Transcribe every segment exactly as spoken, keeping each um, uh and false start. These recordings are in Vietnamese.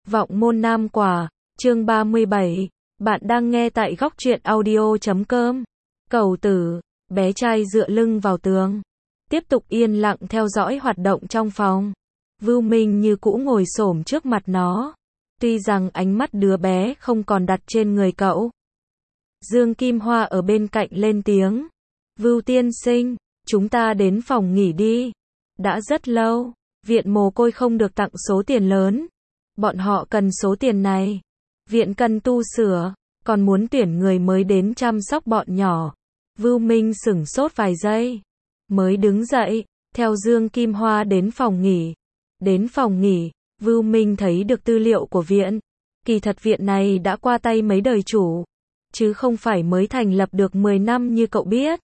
Vọng môn nam quả, chương ba mươi bảy. Bạn đang nghe tại góc truyện audio chấm com. Cầu tử, bé trai dựa lưng vào tường, tiếp tục yên lặng theo dõi hoạt động trong phòng. Vưu Minh như cũ ngồi xổm trước mặt nó, tuy rằng ánh mắt đứa bé không còn đặt trên người cậu. Dương Kim Hoa ở bên cạnh lên tiếng. Vưu tiên sinh, chúng ta đến phòng nghỉ đi. Đã rất lâu, viện mồ côi không được tặng số tiền lớn. Bọn họ cần số tiền này. Viện cần tu sửa, còn muốn tuyển người mới đến chăm sóc bọn nhỏ. Vưu Minh sửng sốt vài giây, mới đứng dậy, theo Dương Kim Hoa đến phòng nghỉ. Đến phòng nghỉ, Vưu Minh thấy được tư liệu của viện. Kỳ thật viện này đã qua tay mấy đời chủ, chứ không phải mới thành lập được mười năm như cậu biết.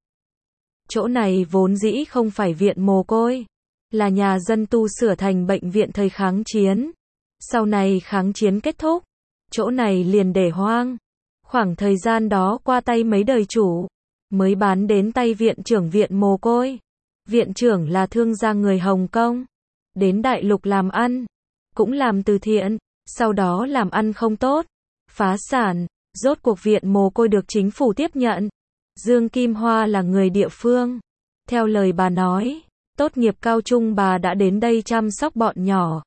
Chỗ này vốn dĩ không phải viện mồ côi, là nhà dân tu sửa thành bệnh viện thời kháng chiến. Sau này kháng chiến kết thúc, chỗ này liền để hoang. Khoảng thời gian đó qua tay mấy đời chủ, mới bán đến tay viện trưởng viện mồ côi. Viện trưởng là thương gia người Hồng Kông, đến đại lục làm ăn, cũng làm từ thiện, sau đó làm ăn không tốt, phá sản, rốt cuộc viện mồ côi được chính phủ tiếp nhận. Dương Kim Hoa là người địa phương. Theo lời bà nói, tốt nghiệp cao trung bà đã đến đây chăm sóc bọn nhỏ.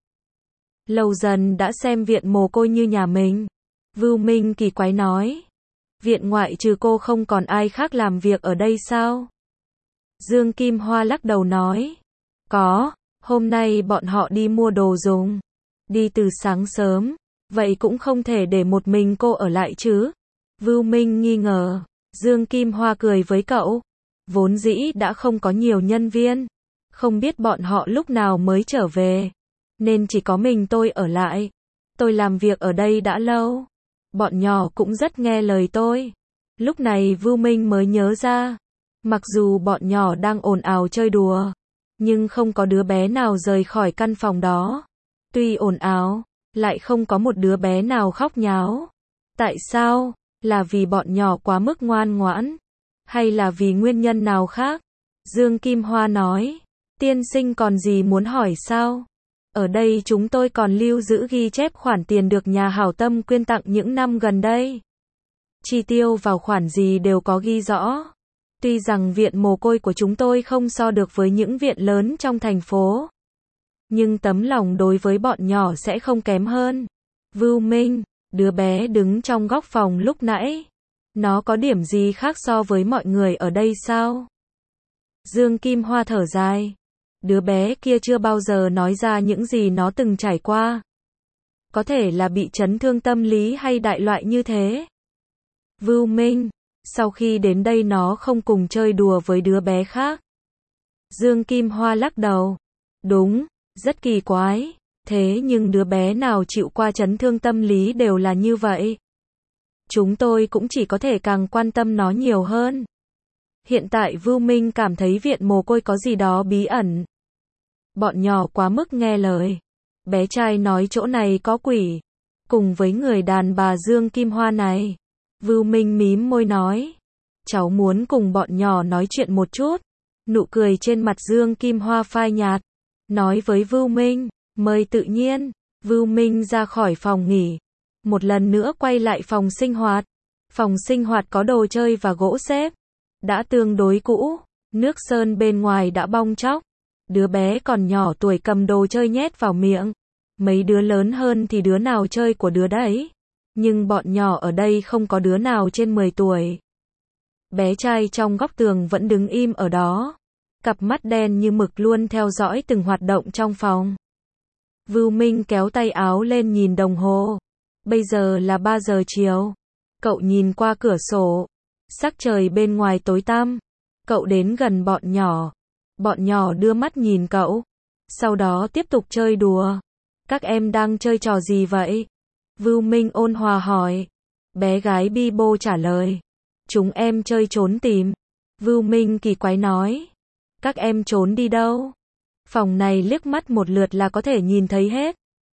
Lâu dần đã xem viện mồ côi như nhà mình. Vưu Minh kỳ quái nói. Viện ngoại trừ cô không còn ai khác làm việc ở đây sao? Dương Kim Hoa lắc đầu nói. Có, hôm nay bọn họ đi mua đồ dùng. Đi từ sáng sớm, vậy cũng không thể để một mình cô ở lại chứ? Vưu Minh nghi ngờ. Dương Kim Hoa cười với cậu. Vốn dĩ đã không có nhiều nhân viên, không biết bọn họ lúc nào mới trở về, nên chỉ có mình tôi ở lại. Tôi làm việc ở đây đã lâu, bọn nhỏ cũng rất nghe lời tôi. Lúc này Vưu Minh mới nhớ ra, mặc dù bọn nhỏ đang ồn ào chơi đùa, nhưng không có đứa bé nào rời khỏi căn phòng đó. Tuy ồn ào, lại không có một đứa bé nào khóc nháo. Tại sao? Là vì bọn nhỏ quá mức ngoan ngoãn, hay là vì nguyên nhân nào khác? Dương Kim Hoa nói. Tiên sinh còn gì muốn hỏi sao? Ở đây chúng tôi còn lưu giữ ghi chép khoản tiền được nhà hảo tâm quyên tặng những năm gần đây. Chi tiêu vào khoản gì đều có ghi rõ. Tuy rằng viện mồ côi của chúng tôi không so được với những viện lớn trong thành phố, nhưng tấm lòng đối với bọn nhỏ sẽ không kém hơn. Vưu Minh, đứa bé đứng trong góc phòng lúc nãy, nó có điểm gì khác so với mọi người ở đây sao? Dương Kim Hoa thở dài. Đứa bé kia chưa bao giờ nói ra những gì nó từng trải qua. Có thể là bị chấn thương tâm lý hay đại loại như thế. Vưu Minh, sau khi đến đây nó không cùng chơi đùa với đứa bé khác. Dương Kim Hoa lắc đầu. Đúng, rất kỳ quái. Thế nhưng đứa bé nào chịu qua chấn thương tâm lý đều là như vậy. Chúng tôi cũng chỉ có thể càng quan tâm nó nhiều hơn. Hiện tại Vưu Minh cảm thấy viện mồ côi có gì đó bí ẩn. Bọn nhỏ quá mức nghe lời. Bé trai nói chỗ này có quỷ. Cùng với người đàn bà Dương Kim Hoa này. Vưu Minh mím môi nói. Cháu muốn cùng bọn nhỏ nói chuyện một chút. Nụ cười trên mặt Dương Kim Hoa phai nhạt. Nói với Vưu Minh. Mời tự nhiên. Vưu Minh ra khỏi phòng nghỉ. Một lần nữa quay lại phòng sinh hoạt. Phòng sinh hoạt có đồ chơi và gỗ xếp. Đã tương đối cũ. Nước sơn bên ngoài đã bong tróc. Đứa bé còn nhỏ tuổi cầm đồ chơi nhét vào miệng. Mấy đứa lớn hơn thì đứa nào chơi của đứa đấy. Nhưng bọn nhỏ ở đây không có đứa nào trên mười tuổi. Bé trai trong góc tường vẫn đứng im ở đó. Cặp mắt đen như mực luôn theo dõi từng hoạt động trong phòng. Vưu Minh kéo tay áo lên nhìn đồng hồ. Bây giờ là ba giờ chiều. Cậu nhìn qua cửa sổ. Sắc trời bên ngoài tối tăm. Cậu đến gần bọn nhỏ. Bọn nhỏ đưa mắt nhìn cậu. Sau đó tiếp tục chơi đùa. Các em đang chơi trò gì vậy? Vưu Minh ôn hòa hỏi. Bé gái Bibo trả lời. Chúng em chơi trốn tìm. Vưu Minh kỳ quái nói. Các em trốn đi đâu? Phòng này liếc mắt một lượt là có thể nhìn thấy hết.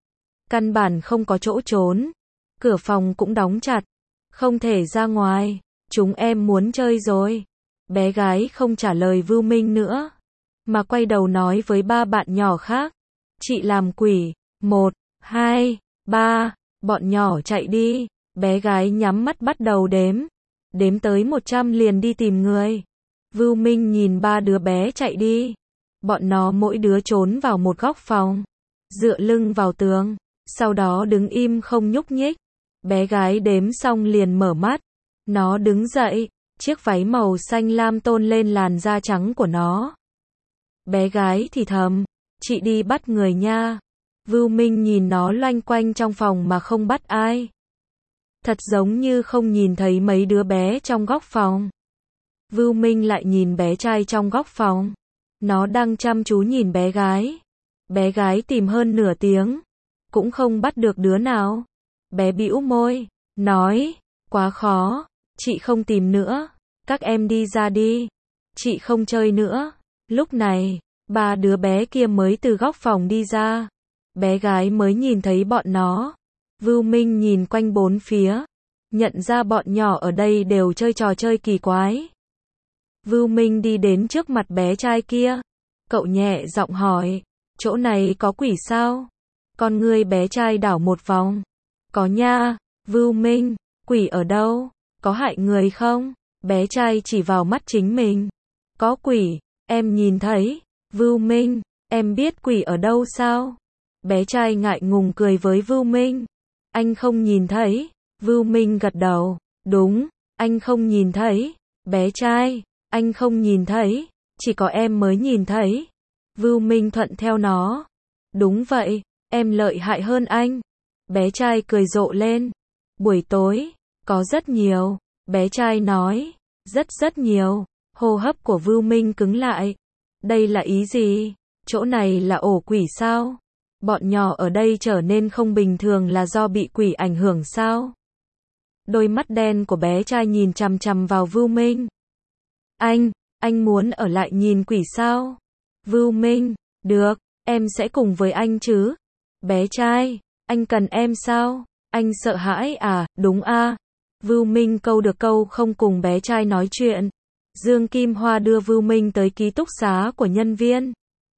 Căn bản không có chỗ trốn. Cửa phòng cũng đóng chặt. Không thể ra ngoài. Chúng em muốn chơi rồi. Bé gái không trả lời Vưu Minh nữa, mà quay đầu nói với ba bạn nhỏ khác. Chị làm quỷ. Một, hai, Ba, bọn nhỏ chạy đi. Bé gái nhắm mắt bắt đầu đếm. Đếm tới một trăm liền đi tìm người. Vưu Minh nhìn ba đứa bé chạy đi. Bọn nó mỗi đứa trốn vào một góc phòng, dựa lưng vào tường, sau đó đứng im không nhúc nhích. Bé gái đếm xong liền mở mắt. Nó đứng dậy, chiếc váy màu xanh lam tôn lên làn da trắng của nó. Bé gái thì thầm, chị đi bắt người nha. Vưu Minh nhìn nó loanh quanh trong phòng mà không bắt ai. Thật giống như không nhìn thấy mấy đứa bé trong góc phòng. Vưu Minh lại nhìn bé trai trong góc phòng. Nó đang chăm chú nhìn bé gái. Bé gái tìm hơn nửa tiếng, cũng không bắt được đứa nào. Bé bĩu môi, nói, quá khó, chị không tìm nữa, các em đi ra đi, chị không chơi nữa. Lúc này, ba đứa bé kia mới từ góc phòng đi ra. Bé gái mới nhìn thấy bọn nó. Vưu Minh nhìn quanh bốn phía, nhận ra bọn nhỏ ở đây đều chơi trò chơi kỳ quái. Vưu Minh đi đến trước mặt bé trai kia. Cậu nhẹ giọng hỏi, chỗ này có quỷ sao? Con ngươi bé trai đảo một vòng. Có nha. Vưu Minh, quỷ ở đâu? Có hại người không? Bé trai chỉ vào mắt chính mình. Có quỷ, em nhìn thấy. Vưu Minh, em biết quỷ ở đâu sao? Bé trai ngại ngùng cười với Vưu Minh. Anh không nhìn thấy. Vưu Minh gật đầu. Đúng, anh không nhìn thấy. Bé trai, anh không nhìn thấy. Chỉ có em mới nhìn thấy. Vưu Minh thuận theo nó. Đúng vậy, em lợi hại hơn anh. Bé trai cười rộ lên. Buổi tối, có rất nhiều. Bé trai nói. Rất rất nhiều. Hô hấp của Vưu Minh cứng lại. Đây là ý gì? Chỗ này là ổ quỷ sao? Bọn nhỏ ở đây trở nên không bình thường là do bị quỷ ảnh hưởng sao? Đôi mắt đen của bé trai nhìn chằm chằm vào Vưu Minh. Anh, anh muốn ở lại nhìn quỷ sao? Vưu Minh, được, em sẽ cùng với anh chứ. Bé trai, anh cần em sao? Anh sợ hãi à, đúng a. Vưu Minh câu được câu không cùng bé trai nói chuyện. Dương Kim Hoa đưa Vưu Minh tới ký túc xá của nhân viên.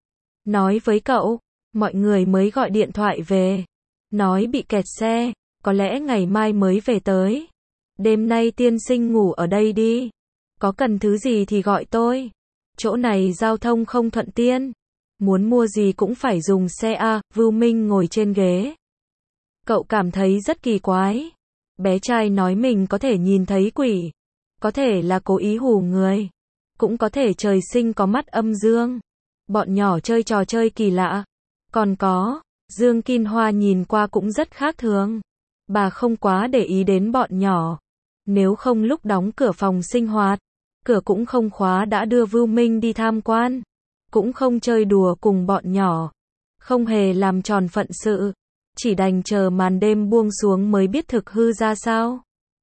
Nói với cậu, mọi người mới gọi điện thoại về. Nói bị kẹt xe, có lẽ ngày mai mới về tới. Đêm nay tiên sinh ngủ ở đây đi. Có cần thứ gì thì gọi tôi. Chỗ này giao thông không thuận tiện. Muốn mua gì cũng phải dùng xe A. Vưu Minh ngồi trên ghế. Cậu cảm thấy rất kỳ quái. Bé trai nói mình có thể nhìn thấy quỷ. Có thể là cố ý hù người. Cũng có thể trời sinh có mắt âm dương. Bọn nhỏ chơi trò chơi kỳ lạ. Còn có, Dương Kim Hoa nhìn qua cũng rất khác thường. Bà không quá để ý đến bọn nhỏ. Nếu không lúc đóng cửa phòng sinh hoạt, cửa cũng không khóa đã đưa Vưu Minh đi tham quan. Cũng không chơi đùa cùng bọn nhỏ. Không hề làm tròn phận sự. Chỉ đành chờ màn đêm buông xuống mới biết thực hư ra sao.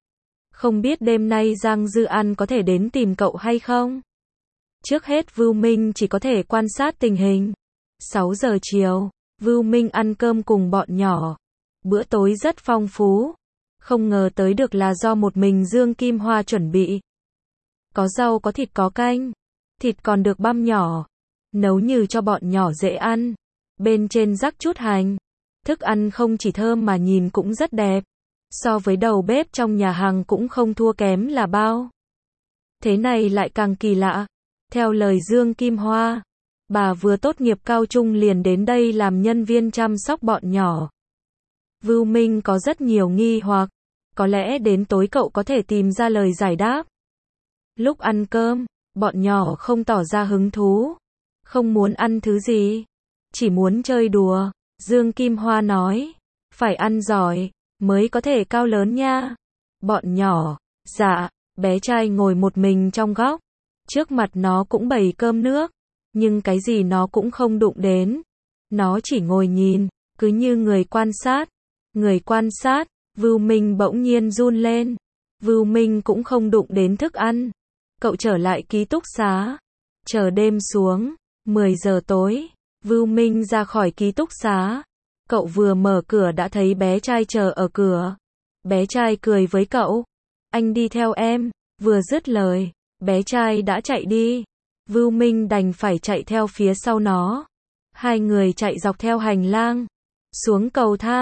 Không biết đêm nay Giang Dư An có thể đến tìm cậu hay không? Trước hết Vưu Minh chỉ có thể quan sát tình hình. sáu giờ chiều, Vưu Minh ăn cơm cùng bọn nhỏ. Bữa tối rất phong phú. Không ngờ tới được là do một mình Dương Kim Hoa chuẩn bị. Có rau có thịt có canh. Thịt còn được băm nhỏ. Nấu như cho bọn nhỏ dễ ăn. Bên trên rắc chút hành. Thức ăn không chỉ thơm mà nhìn cũng rất đẹp. So với đầu bếp trong nhà hàng cũng không thua kém là bao. Thế này lại càng kỳ lạ. Theo lời Dương Kim Hoa, bà vừa tốt nghiệp cao trung liền đến đây làm nhân viên chăm sóc bọn nhỏ. Vưu Minh có rất nhiều nghi hoặc. Có lẽ đến tối cậu có thể tìm ra lời giải đáp. Lúc ăn cơm, bọn nhỏ không tỏ ra hứng thú. Không muốn ăn thứ gì. Chỉ muốn chơi đùa. Dương Kim Hoa nói. Phải ăn giỏi, mới có thể cao lớn nha. Bọn nhỏ. Dạ. Bé trai ngồi một mình trong góc. Trước mặt nó cũng bày cơm nước. Nhưng cái gì nó cũng không đụng đến. Nó chỉ ngồi nhìn. Cứ như người quan sát. Người quan sát. Vưu Minh bỗng nhiên run lên. Vưu Minh cũng không đụng đến thức ăn. Cậu trở lại ký túc xá. Chờ đêm xuống. mười giờ tối. Vưu Minh ra khỏi ký túc xá. Cậu vừa mở cửa đã thấy bé trai chờ ở cửa. Bé trai cười với cậu. Anh đi theo em. Vừa dứt lời, bé trai đã chạy đi. Vưu Minh đành phải chạy theo phía sau nó. Hai người chạy dọc theo hành lang. Xuống cầu thang.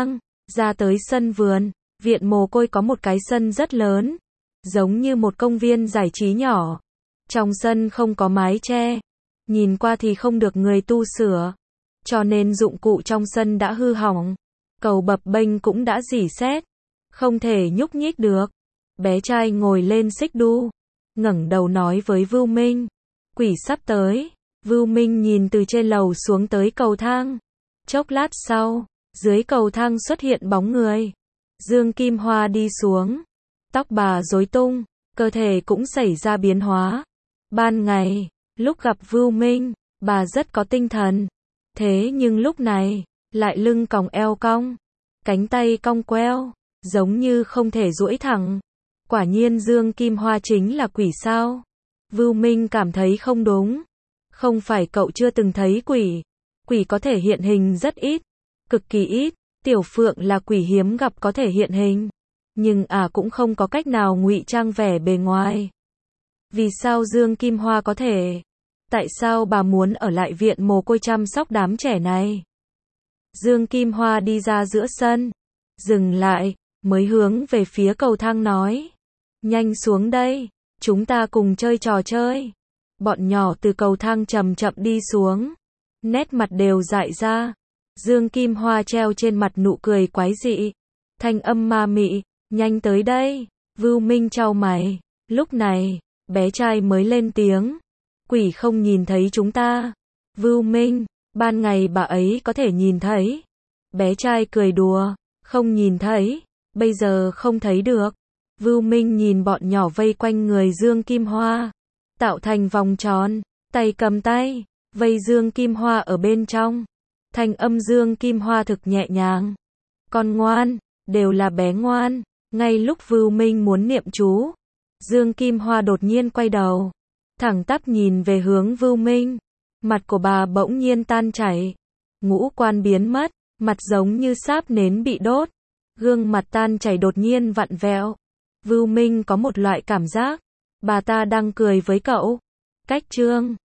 ra tới sân vườn, viện mồ côi có một cái sân rất lớn, giống như một công viên giải trí nhỏ. Trong sân không có mái che, nhìn qua thì không được người tu sửa, cho nên dụng cụ trong sân đã hư hỏng, cầu bập bênh cũng đã rỉ sét, không thể nhúc nhích được. Bé trai ngồi lên xích đu, ngẩng đầu nói với Vưu Minh, quỷ sắp tới. Vưu Minh nhìn từ trên lầu xuống tới cầu thang. Chốc lát sau, dưới cầu thang xuất hiện bóng người. Dương Kim Hoa đi xuống, tóc bà rối tung, cơ thể cũng xảy ra biến hóa. Ban ngày, lúc gặp Vưu Minh, bà rất có tinh thần. Thế nhưng lúc này, lại lưng còng eo cong, cánh tay cong queo, giống như không thể duỗi thẳng. Quả nhiên Dương Kim Hoa chính là quỷ sao? Vưu Minh cảm thấy không đúng. Không phải cậu chưa từng thấy quỷ. Quỷ có thể hiện hình rất ít, cực kỳ ít. Tiểu Phượng là quỷ hiếm gặp có thể hiện hình. Nhưng à cũng không có cách nào ngụy trang vẻ bề ngoài. Vì sao Dương Kim Hoa có thể? Tại sao bà muốn ở lại viện mồ côi chăm sóc đám trẻ này? Dương Kim Hoa đi ra giữa sân, dừng lại, mới hướng về phía cầu thang nói. Nhanh xuống đây, chúng ta cùng chơi trò chơi. Bọn nhỏ từ cầu thang chậm chậm đi xuống, nét mặt đều dại ra. Dương Kim Hoa treo trên mặt nụ cười quái dị, thanh âm ma mị, nhanh tới đây. Vưu Minh chau mày, lúc này, bé trai mới lên tiếng. Quỷ không nhìn thấy chúng ta. Vưu Minh, ban ngày bà ấy có thể nhìn thấy. Bé trai cười đùa, không nhìn thấy, bây giờ không thấy được. Vưu Minh nhìn bọn nhỏ vây quanh người Dương Kim Hoa, tạo thành vòng tròn, tay cầm tay, vây Dương Kim Hoa ở bên trong. Thanh âm Dương Kim Hoa thực nhẹ nhàng. Con ngoan, đều là bé ngoan. Ngay lúc Vưu Minh muốn niệm chú, Dương Kim Hoa đột nhiên quay đầu, thẳng tắp nhìn về hướng Vưu Minh. Mặt của bà bỗng nhiên tan chảy, ngũ quan biến mất, mặt giống như sáp nến bị đốt, gương mặt tan chảy đột nhiên vặn vẹo. Vưu Minh có một loại cảm giác, bà ta đang cười với cậu. Cách chương